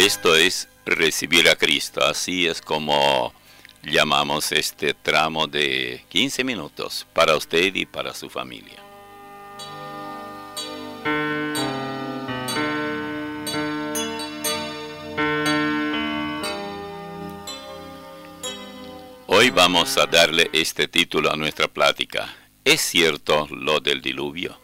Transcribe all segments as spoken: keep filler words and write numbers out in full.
Esto es recibir a Cristo. Así es como llamamos este tramo de quince minutos para usted y para su familia. Hoy vamos a darle este título a nuestra plática. ¿Es cierto lo del diluvio?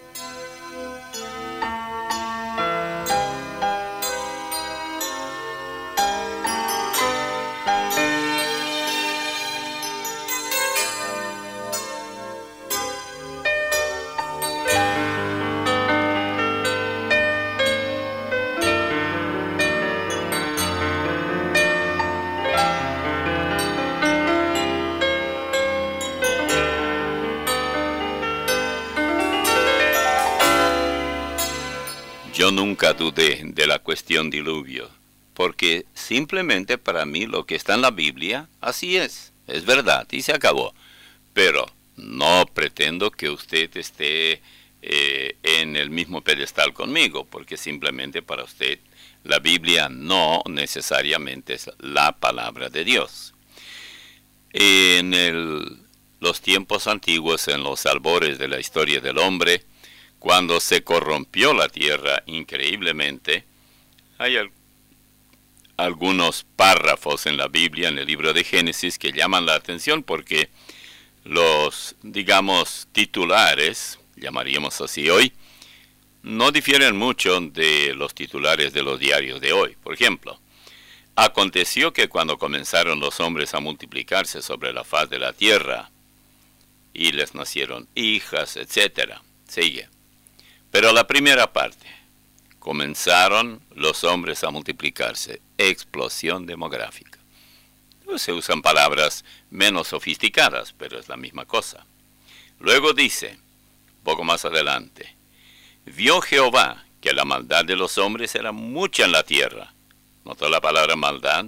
Yo nunca dudé de la cuestión diluvio, porque simplemente para mí lo que está en la Biblia, así es, es verdad y se acabó. Pero no pretendo que usted esté eh, en el mismo pedestal conmigo, porque simplemente para usted la Biblia no necesariamente es la palabra de Dios. En el, los tiempos antiguos, en los albores de la historia del hombre, cuando se corrompió la tierra increíblemente, hay al- algunos párrafos en la Biblia, en el libro de Génesis, que llaman la atención porque los, digamos, titulares, llamaríamos así hoy, no difieren mucho de los titulares de los diarios de hoy. Por ejemplo, aconteció que cuando comenzaron los hombres a multiplicarse sobre la faz de la tierra, y les nacieron hijas, etcétera. Sigue. Pero la primera parte, comenzaron los hombres a multiplicarse, explosión demográfica. Se usan palabras menos sofisticadas, pero es la misma cosa. Luego dice, poco más adelante, vio Jehová que la maldad de los hombres era mucha en la tierra. ¿Notó la palabra maldad?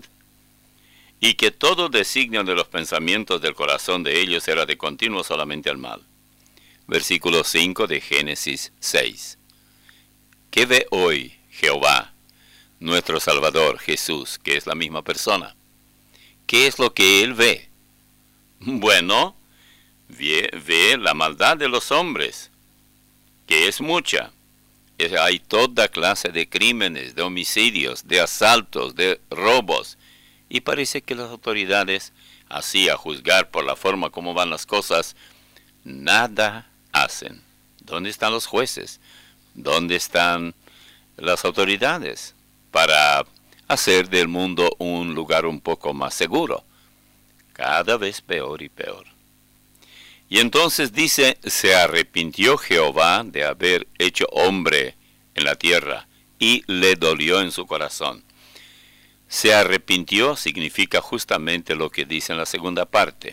Y que todo designio de los pensamientos del corazón de ellos era de continuo solamente al mal. Versículo cinco de Génesis seis. ¿Qué ve hoy Jehová, nuestro Salvador, Jesús, que es la misma persona? ¿Qué es lo que Él ve? Bueno, ve, ve la maldad de los hombres, que es mucha. Es, hay toda clase de crímenes, de homicidios, de asaltos, de robos. Y parece que las autoridades, así a juzgar por la forma como van las cosas, nada hacen. ¿Dónde están los jueces? ¿Dónde están las autoridades para hacer del mundo un lugar un poco más seguro? Cada vez peor y peor. Y entonces dice, se arrepintió Jehová de haber hecho hombre en la tierra y le dolió en su corazón. Se arrepintió significa justamente lo que dice en la segunda parte.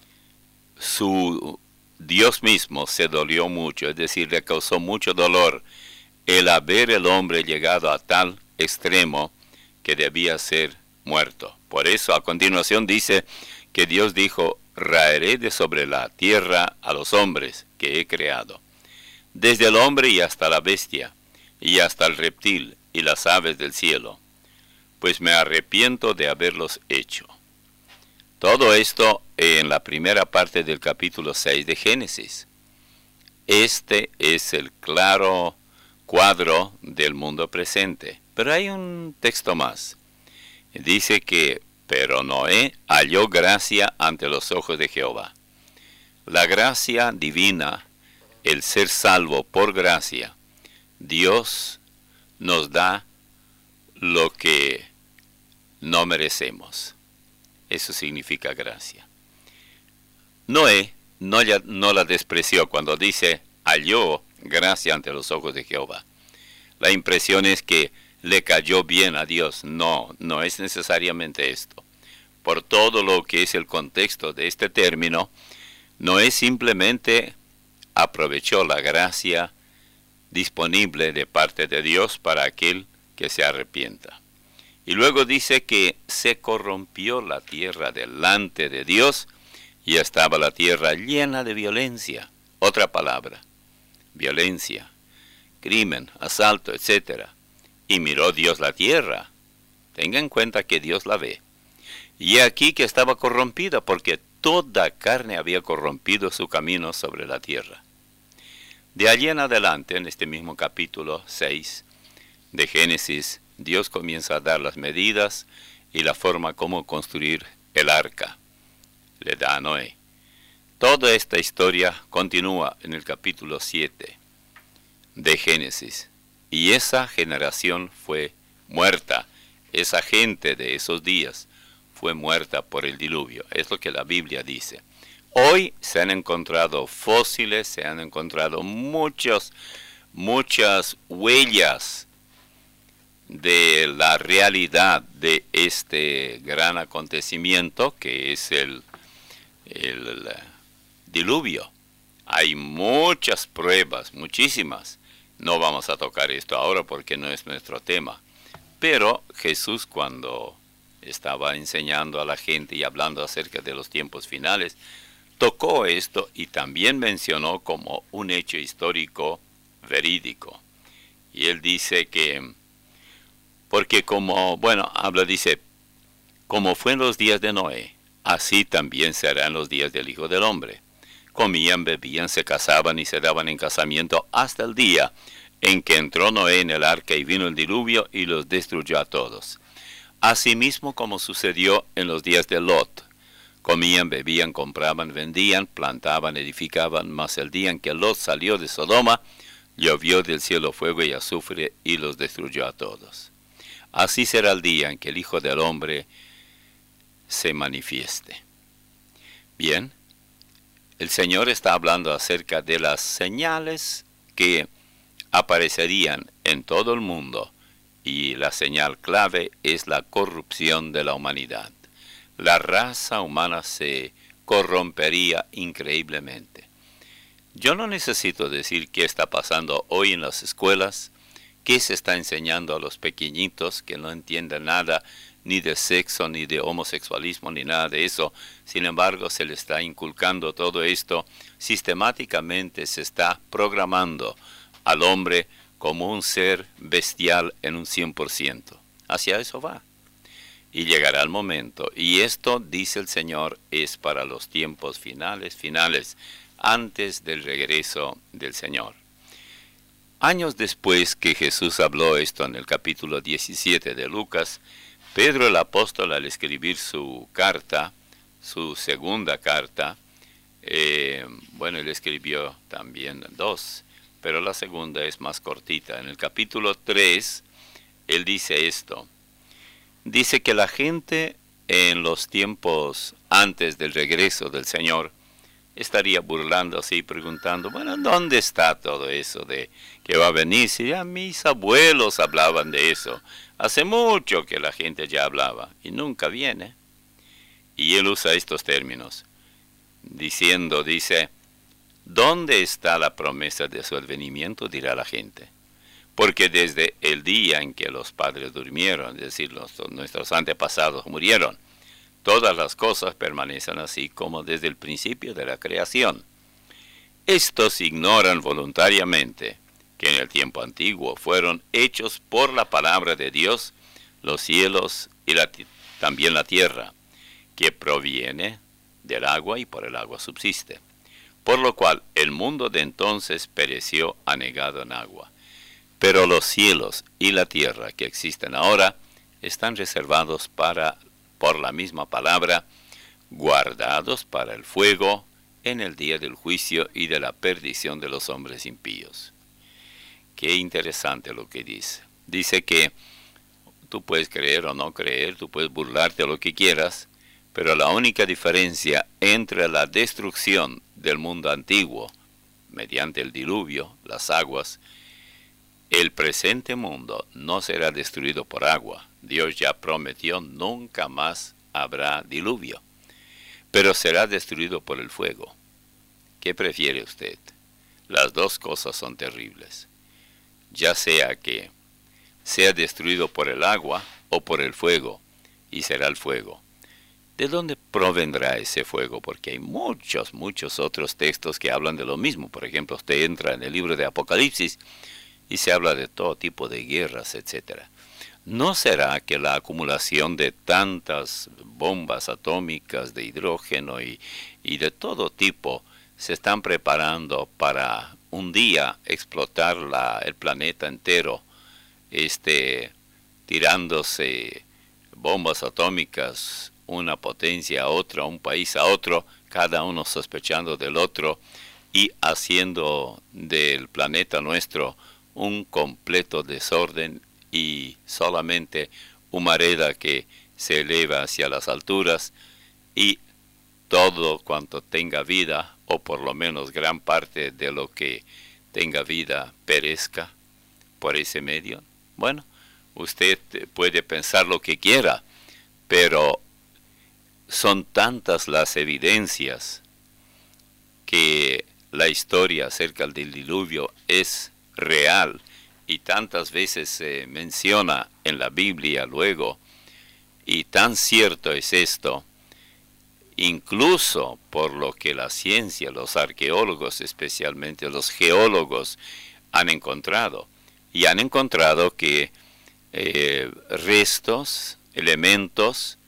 Su Dios mismo se dolió mucho, es decir, le causó mucho dolor el haber el hombre llegado a tal extremo que debía ser muerto. Por eso a continuación dice que Dios dijo, raeré de sobre la tierra a los hombres que he creado, desde el hombre y hasta la bestia, y hasta el reptil y las aves del cielo, pues me arrepiento de haberlos hecho. Todo esto en la primera parte del capítulo seis de Génesis. Este es el claro cuadro del mundo presente. Pero hay un texto más. Dice que, pero Noé halló gracia ante los ojos de Jehová. La gracia divina, el ser salvo por gracia, Dios nos da lo que no merecemos. Eso significa gracia. Noé no, ya, no la despreció cuando dice, halló gracia ante los ojos de Jehová. La impresión es que le cayó bien a Dios. No, no es necesariamente esto. Por todo lo que es el contexto de este término, Noé simplemente aprovechó la gracia disponible de parte de Dios para aquel que se arrepienta. Y luego dice que se corrompió la tierra delante de Dios y estaba la tierra llena de violencia. Otra palabra, violencia, crimen, asalto, etcétera. Y miró Dios la tierra, Tenga en cuenta que Dios la ve. Y aquí que estaba corrompida, porque toda carne había corrompido su camino sobre la tierra. De allí en adelante, en este mismo capítulo seis de Génesis, Dios comienza a dar las medidas y la forma como construir el arca. Le da a Noé. Toda esta historia continúa en el capítulo siete de Génesis. Y esa generación fue muerta. Esa gente de esos días fue muerta por el diluvio. Es lo que la Biblia dice. Hoy se han encontrado fósiles, se han encontrado muchos, muchas huellas de la realidad de este gran acontecimiento que es el, el, el diluvio. Hay muchas pruebas, muchísimas. No vamos a tocar esto ahora porque no es nuestro tema. Pero Jesús, cuando estaba enseñando a la gente y hablando acerca de los tiempos finales, tocó esto y también mencionó como un hecho histórico verídico. Y él dice que, porque como, bueno, habla, dice, como fue en los días de Noé, así también será en los días del Hijo del Hombre. Comían, bebían, se casaban y se daban en casamiento hasta el día en que entró Noé en el arca y vino el diluvio y los destruyó a todos. Asimismo como sucedió en los días de Lot. Comían, bebían, compraban, vendían, plantaban, edificaban, mas el día en que Lot salió de Sodoma, llovió del cielo fuego y azufre y los destruyó a todos. Así será el día en que el Hijo del Hombre se manifieste. Bien, el Señor está hablando acerca de las señales que aparecerían en todo el mundo, y la señal clave es la corrupción de la humanidad. La raza humana se corrompería increíblemente. Yo no necesito decir qué está pasando hoy en las escuelas, qué se está enseñando a los pequeñitos que no entienden nada, ni de sexo, ni de homosexualismo, ni nada de eso. Sin embargo, se le está inculcando todo esto. Sistemáticamente se está programando al hombre como un ser bestial en un cien por ciento. Hacia eso va. Y llegará el momento, y esto, dice el Señor, es para los tiempos finales, finales, antes del regreso del Señor. Años después que Jesús habló esto en el capítulo diecisiete de Lucas, Pedro el apóstol, al escribir su carta, su segunda carta, eh, bueno, él escribió también dos, pero la segunda es más cortita. En el capítulo tres, él dice esto. Dice que la gente en los tiempos antes del regreso del Señor estaría burlándose y preguntando, bueno, ¿dónde está todo eso de que va a venir? Si ya mis abuelos hablaban de eso. Hace mucho que la gente ya hablaba y nunca viene. Y él usa estos términos, diciendo, dice, ¿dónde está la promesa de su advenimiento? Dirá la gente. Porque desde el día en que los padres durmieron, es decir, los, nuestros antepasados murieron, todas las cosas permanecen así como desde el principio de la creación. Estos ignoran voluntariamente que en el tiempo antiguo fueron hechos por la palabra de Dios los cielos y la, también la tierra, que proviene del agua y por el agua subsiste. Por lo cual el mundo de entonces pereció anegado en agua. Pero los cielos y la tierra que existen ahora están reservados para, por la misma palabra, guardados para el fuego en el día del juicio y de la perdición de los hombres impíos. Qué interesante lo que dice. Dice que tú puedes creer o no creer, tú puedes burlarte de lo que quieras, pero la única diferencia entre la destrucción del mundo antiguo, mediante el diluvio, las aguas, el presente mundo no será destruido por agua. Dios ya prometió, nunca más habrá diluvio. Pero será destruido por el fuego. ¿Qué prefiere usted? Las dos cosas son terribles. Ya sea que sea destruido por el agua o por el fuego, y será el fuego. ¿De dónde provendrá ese fuego? Porque hay muchos, muchos otros textos que hablan de lo mismo. Por ejemplo, usted entra en el libro de Apocalipsis, y se habla de todo tipo de guerras, etcétera. ¿No será que la acumulación de tantas bombas atómicas de hidrógeno y, y de todo tipo se están preparando para un día explotar la, el planeta entero, este, tirándose bombas atómicas, una potencia a otra, un país a otro, cada uno sospechando del otro y haciendo del planeta nuestro un completo desorden y solamente humareda que se eleva hacia las alturas y todo cuanto tenga vida, o por lo menos gran parte de lo que tenga vida, perezca por ese medio? Bueno, usted puede pensar lo que quiera, pero son tantas las evidencias que la historia acerca del diluvio es real y tantas veces se menciona en la Biblia luego, y tan cierto es esto, incluso por lo que la ciencia, los arqueólogos, especialmente los geólogos, han encontrado. Y han encontrado que eh, restos, elementos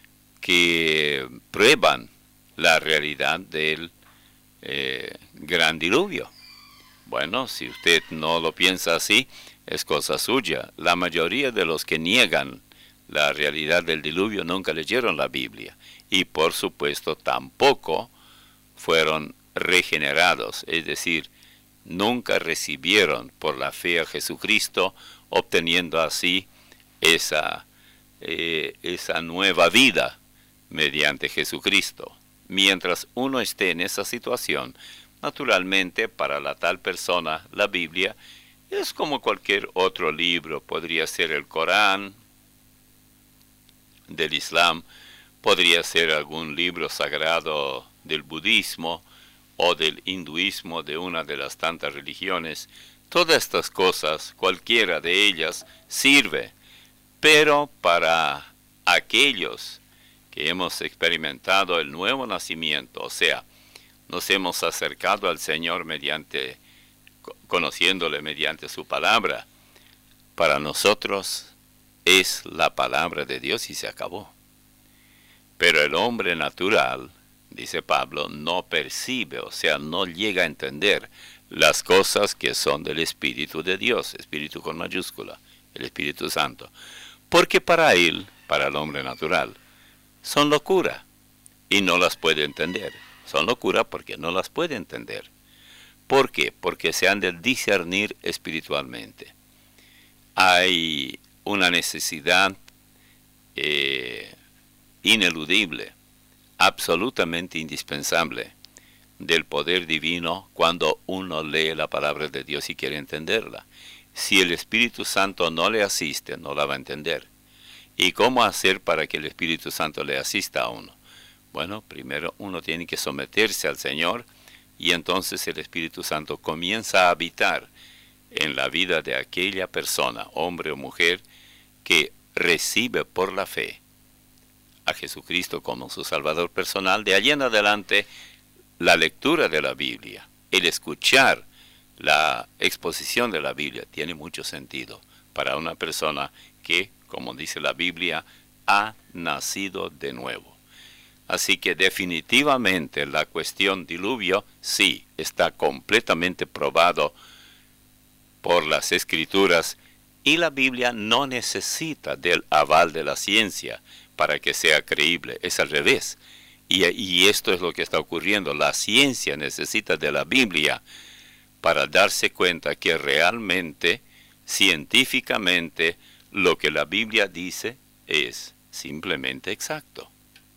que prueban la realidad del eh, gran diluvio. Bueno, si usted no lo piensa así, es cosa suya. La mayoría de los que niegan la realidad del diluvio nunca leyeron la Biblia. Y por supuesto tampoco fueron regenerados, es decir, nunca recibieron por la fe a Jesucristo, obteniendo así esa, eh, esa nueva vida mediante Jesucristo. Mientras uno esté en esa situación, naturalmente para la tal persona la Biblia es como cualquier otro libro. Podría ser el Corán del Islam, podría ser algún libro sagrado del budismo o del hinduismo, de una de las tantas religiones. Todas estas cosas, cualquiera de ellas, sirve, pero para aquellos que hemos experimentado el nuevo nacimiento, o sea, nos hemos acercado al Señor mediante, conociéndole mediante su palabra, para nosotros es la palabra de Dios y se acabó. Pero el hombre natural, dice Pablo, no percibe, o sea, no llega a entender las cosas que son del Espíritu de Dios, Espíritu con mayúscula, el Espíritu Santo. Porque para él, para el hombre natural, son locura y no las puede entender. Son locura porque no las puede entender. ¿Por qué? Porque se han de discernir espiritualmente. Hay una necesidad eh, ineludible, absolutamente indispensable, del poder divino cuando uno lee la palabra de Dios y quiere entenderla. Si el Espíritu Santo no le asiste, no la va a entender. ¿Y cómo hacer para que el Espíritu Santo le asista a uno? Bueno, primero uno tiene que someterse al Señor y entonces el Espíritu Santo comienza a habitar en la vida de aquella persona, hombre o mujer, que recibe por la fe a Jesucristo como su Salvador personal. De allí en adelante, la lectura de la Biblia, el escuchar la exposición de la Biblia, tiene mucho sentido para una persona que, como dice la Biblia, ha nacido de nuevo. Así que definitivamente la cuestión diluvio, sí, está completamente probado por las Escrituras, y la Biblia no necesita del aval de la ciencia para que sea creíble, es al revés. Y, y esto es lo que está ocurriendo. La ciencia necesita de la Biblia para darse cuenta que realmente, científicamente, lo que la Biblia dice es simplemente exacto.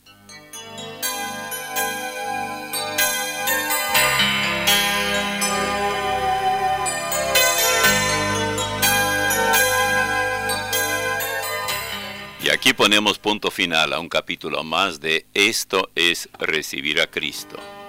Y aquí ponemos punto final a un capítulo más de Esto es recibir a Cristo.